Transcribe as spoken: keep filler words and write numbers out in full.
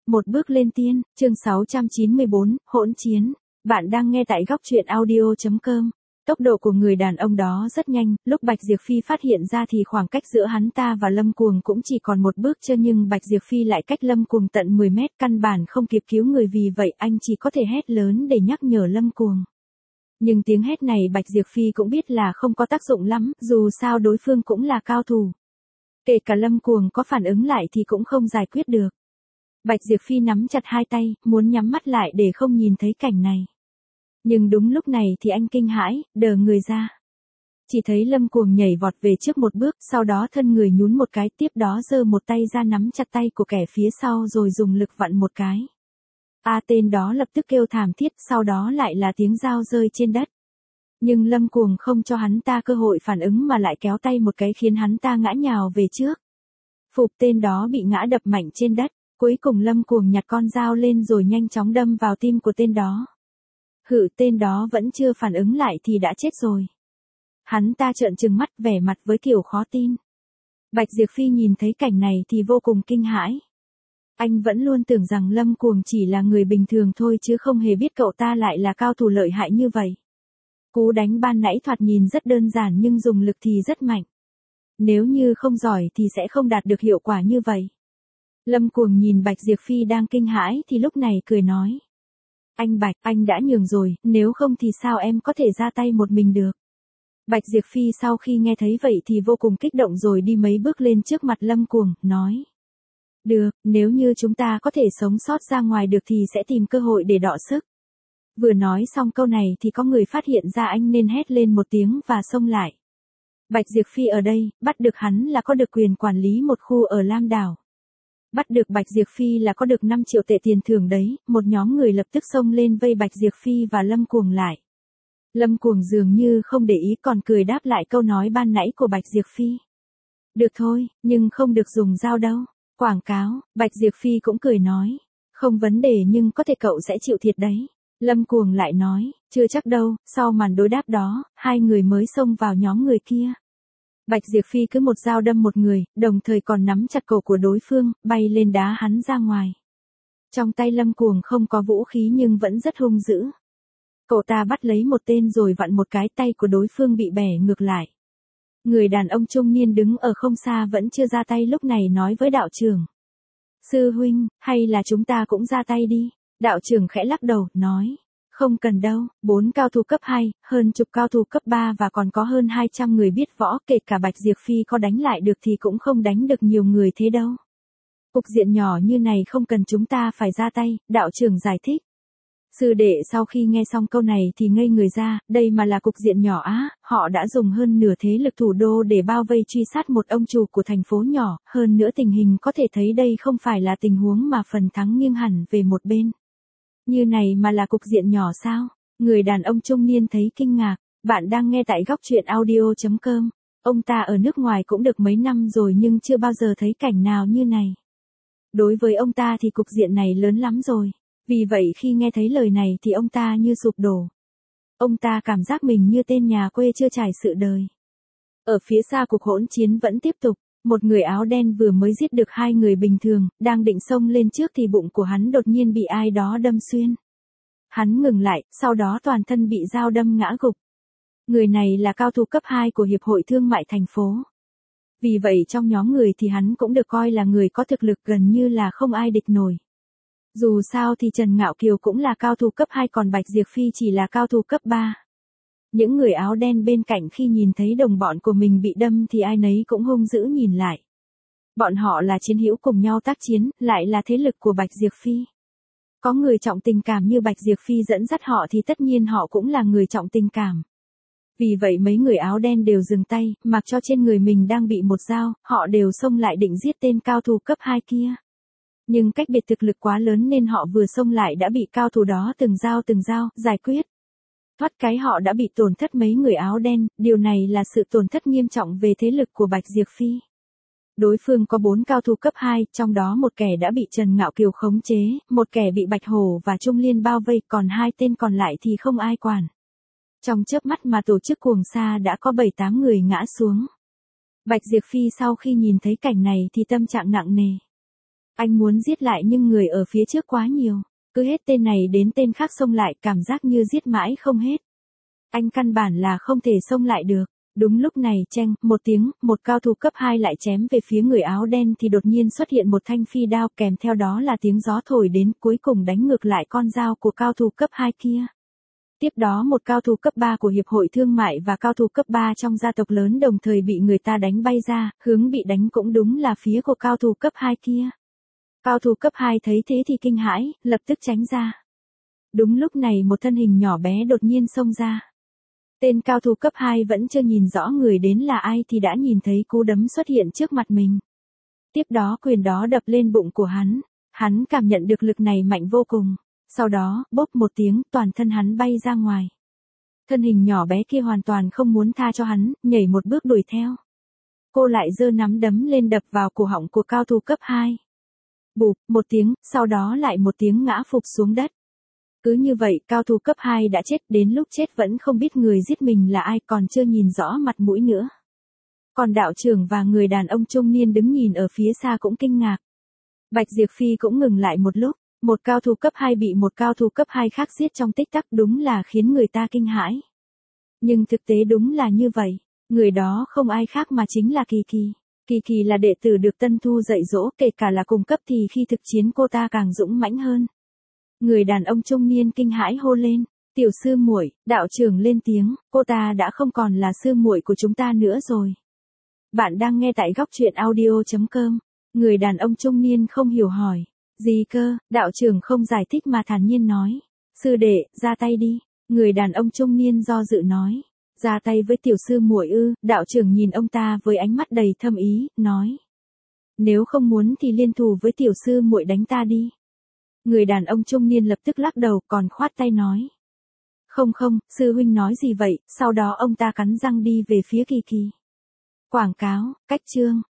Một bước lên tiên, chương sáu trăm chín mươi bốn, hỗn chiến. Bạn đang nghe tại góc truyện audio chấm com. Tốc độ của người đàn ông đó rất nhanh, lúc Bạch Diệp Phi phát hiện ra thì khoảng cách giữa hắn ta và Lâm Cuồng cũng chỉ còn một bước chân, nhưng Bạch Diệp Phi lại cách Lâm Cuồng tận mười mét, căn bản không kịp cứu người, vì vậy anh chỉ có thể hét lớn để nhắc nhở Lâm Cuồng. Nhưng tiếng hét này Bạch Diệp Phi cũng biết là không có tác dụng lắm, dù sao đối phương cũng là cao thủ. Kể cả Lâm Cuồng có phản ứng lại thì cũng không giải quyết được. Bạch Diệp Phi nắm chặt hai tay, muốn nhắm mắt lại để không nhìn thấy cảnh này. Nhưng đúng lúc này thì anh kinh hãi, đờ người ra. Chỉ thấy Lâm Cuồng nhảy vọt về trước một bước, sau đó thân người nhún một cái, tiếp đó giơ một tay ra nắm chặt tay của kẻ phía sau rồi dùng lực vặn một cái. A tên đó lập tức kêu thảm thiết, sau đó lại là tiếng dao rơi trên đất. Nhưng Lâm Cuồng không cho hắn ta cơ hội phản ứng mà lại kéo tay một cái khiến hắn ta ngã nhào về trước. Phục, tên đó bị ngã đập mạnh trên đất. Cuối cùng Lâm Cuồng nhặt con dao lên rồi nhanh chóng đâm vào tim của tên đó. Hự, tên đó vẫn chưa phản ứng lại thì đã chết rồi. Hắn ta trợn trừng mắt, vẻ mặt với kiểu khó tin. Bạch Diệp Phi nhìn thấy cảnh này thì vô cùng kinh hãi. Anh vẫn luôn tưởng rằng Lâm Cuồng chỉ là người bình thường thôi chứ không hề biết cậu ta lại là cao thủ lợi hại như vậy. Cú đánh ban nãy thoạt nhìn rất đơn giản nhưng dùng lực thì rất mạnh. Nếu như không giỏi thì sẽ không đạt được hiệu quả như vậy. Lâm Cuồng nhìn Bạch Diệp Phi đang kinh hãi thì lúc này cười nói. Anh Bạch, anh đã nhường rồi, nếu không thì sao em có thể ra tay một mình được. Bạch Diệp Phi sau khi nghe thấy vậy thì vô cùng kích động rồi đi mấy bước lên trước mặt Lâm Cuồng, nói. Được, nếu như chúng ta có thể sống sót ra ngoài được thì sẽ tìm cơ hội để đọ sức. Vừa nói xong câu này thì có người phát hiện ra anh nên hét lên một tiếng và xông lại. Bạch Diệp Phi ở đây, bắt được hắn là có được quyền quản lý một khu ở Lam Đảo. Bắt được Bạch Diệp Phi là có được năm triệu tệ tiền thưởng đấy, một nhóm người lập tức xông lên vây Bạch Diệp Phi và Lâm Cuồng lại. Lâm Cuồng dường như không để ý còn cười đáp lại câu nói ban nãy của Bạch Diệp Phi. Được thôi, nhưng không được dùng dao đâu. Quảng cáo, Bạch Diệp Phi cũng cười nói. Không vấn đề nhưng có thể cậu sẽ chịu thiệt đấy. Lâm Cuồng lại nói, chưa chắc đâu, sau màn đối đáp đó, hai người mới xông vào nhóm người kia. Bạch Diệp Phi cứ một dao đâm một người, đồng thời còn nắm chặt cổ của đối phương, bay lên đá hắn ra ngoài. Trong tay Lâm Cuồng không có vũ khí nhưng vẫn rất hung dữ. Cậu ta bắt lấy một tên rồi vặn một cái, tay của đối phương bị bẻ ngược lại. Người đàn ông trung niên đứng ở không xa vẫn chưa ra tay lúc này nói với đạo trưởng. Sư huynh, hay là chúng ta cũng ra tay đi. Đạo trưởng khẽ lắc đầu, nói. Không cần đâu, bốn cao thủ cấp hai, hơn chục cao thủ cấp ba và còn có hơn hai trăm người biết võ, kể cả Bạch Diệp Phi có đánh lại được thì cũng không đánh được nhiều người thế đâu. Cục diện nhỏ như này không cần chúng ta phải ra tay, đạo trưởng giải thích. Sư đệ sau khi nghe xong câu này thì ngây người ra, đây mà là cục diện nhỏ á, họ đã dùng hơn nửa thế lực thủ đô để bao vây truy sát một ông chủ của thành phố nhỏ, hơn nữa tình hình có thể thấy đây không phải là tình huống mà phần thắng nghiêng hẳn về một bên. Như này mà là cục diện nhỏ sao? Người đàn ông trung niên thấy kinh ngạc. Bạn đang nghe tại góc truyện audio chấm com. Ông ta ở nước ngoài cũng được mấy năm rồi nhưng chưa bao giờ thấy cảnh nào như này. Đối với ông ta thì cục diện này lớn lắm rồi. Vì vậy khi nghe thấy lời này thì ông ta như sụp đổ. Ông ta cảm giác mình như tên nhà quê chưa trải sự đời. Ở phía xa cuộc hỗn chiến vẫn tiếp tục. Một người áo đen vừa mới giết được hai người bình thường, đang định xông lên trước thì bụng của hắn đột nhiên bị ai đó đâm xuyên. Hắn ngừng lại, sau đó toàn thân bị dao đâm ngã gục. Người này là cao thủ cấp hai của Hiệp hội Thương mại thành phố. Vì vậy trong nhóm người thì hắn cũng được coi là người có thực lực gần như là không ai địch nổi. Dù sao thì Trần Ngạo Kiều cũng là cao thủ cấp hai còn Bạch Diệp Phi chỉ là cao thủ cấp ba. Những người áo đen bên cạnh khi nhìn thấy đồng bọn của mình bị đâm thì ai nấy cũng hung dữ nhìn lại. Bọn họ là chiến hữu cùng nhau tác chiến, lại là thế lực của Bạch Diệp Phi. Có người trọng tình cảm như Bạch Diệp Phi dẫn dắt họ thì tất nhiên họ cũng là người trọng tình cảm. Vì vậy mấy người áo đen đều dừng tay, mặc cho trên người mình đang bị một dao, họ đều xông lại định giết tên cao thủ cấp hai kia. Nhưng cách biệt thực lực quá lớn nên họ vừa xông lại đã bị cao thủ đó từng dao từng dao giải quyết. Thoát cái họ đã bị tổn thất mấy người áo đen, điều này là sự tổn thất nghiêm trọng về thế lực của Bạch Diệp Phi. Đối phương có bốn cao thủ cấp hai, trong đó một kẻ đã bị Trần Ngạo Kiều khống chế, một kẻ bị Bạch Hổ và Trung Liên bao vây, còn hai tên còn lại thì không ai quản. Trong chớp mắt mà tổ chức cuồng sa đã có bảy tám người ngã xuống. Bạch Diệp Phi sau khi nhìn thấy cảnh này thì tâm trạng nặng nề. Anh muốn giết lại nhưng người ở phía trước quá nhiều. Cứ hết tên này đến tên khác xông lại, cảm giác như giết mãi không hết. Anh căn bản là không thể xông lại được. Đúng lúc này cheng, một tiếng, một cao thủ cấp hai lại chém về phía người áo đen thì đột nhiên xuất hiện một thanh phi đao, kèm theo đó là tiếng gió thổi đến, cuối cùng đánh ngược lại con dao của cao thủ cấp hai kia. Tiếp đó một cao thủ cấp ba của Hiệp hội Thương mại và cao thủ cấp ba trong gia tộc lớn đồng thời bị người ta đánh bay ra, hướng bị đánh cũng đúng là phía của cao thủ cấp hai kia. Cao thủ cấp hai thấy thế thì kinh hãi, lập tức tránh ra. Đúng lúc này một thân hình nhỏ bé đột nhiên xông ra. Tên cao thủ cấp hai vẫn chưa nhìn rõ người đến là ai thì đã nhìn thấy cú đấm xuất hiện trước mặt mình. Tiếp đó quyền đó đập lên bụng của hắn. Hắn cảm nhận được lực này mạnh vô cùng. Sau đó, bốp một tiếng, toàn thân hắn bay ra ngoài. Thân hình nhỏ bé kia hoàn toàn không muốn tha cho hắn, nhảy một bước đuổi theo. Cô lại giơ nắm đấm lên đập vào cổ họng của cao thủ cấp hai. Bụp, một tiếng, sau đó lại một tiếng ngã phục xuống đất. Cứ như vậy, cao thủ cấp hai đã chết, đến lúc chết vẫn không biết người giết mình là ai, còn chưa nhìn rõ mặt mũi nữa. Còn đạo trưởng và người đàn ông trung niên đứng nhìn ở phía xa cũng kinh ngạc. Bạch Diệp Phi cũng ngừng lại một lúc, một cao thủ cấp hai bị một cao thủ cấp hai khác giết trong tích tắc, đúng là khiến người ta kinh hãi. Nhưng thực tế đúng là như vậy, người đó không ai khác mà chính là Kỳ Kỳ. Kỳ Kỳ là đệ tử được Tân Thu dạy dỗ, kể cả là cùng cấp thì khi thực chiến cô ta càng dũng mãnh hơn. Người đàn ông trung niên kinh hãi hô lên, "Tiểu sư muội." Đạo trưởng lên tiếng, "Cô ta đã không còn là sư muội của chúng ta nữa rồi." Bạn đang nghe tại góc truyện audio chấm com. Người đàn ông trung niên không hiểu hỏi, "Gì cơ?" Đạo trưởng không giải thích mà thản nhiên nói, "Sư đệ, ra tay đi." Người đàn ông trung niên do dự nói, "Ra tay với tiểu sư muội ư?" Đạo trưởng nhìn ông ta với ánh mắt đầy thâm ý, nói, "Nếu không muốn thì liên thủ với tiểu sư muội đánh ta đi." Người đàn ông trung niên lập tức lắc đầu, còn khoát tay nói, "Không không, sư huynh nói gì vậy?" Sau đó ông ta cắn răng đi về phía Kỳ Kỳ. Quảng cáo, cách chương.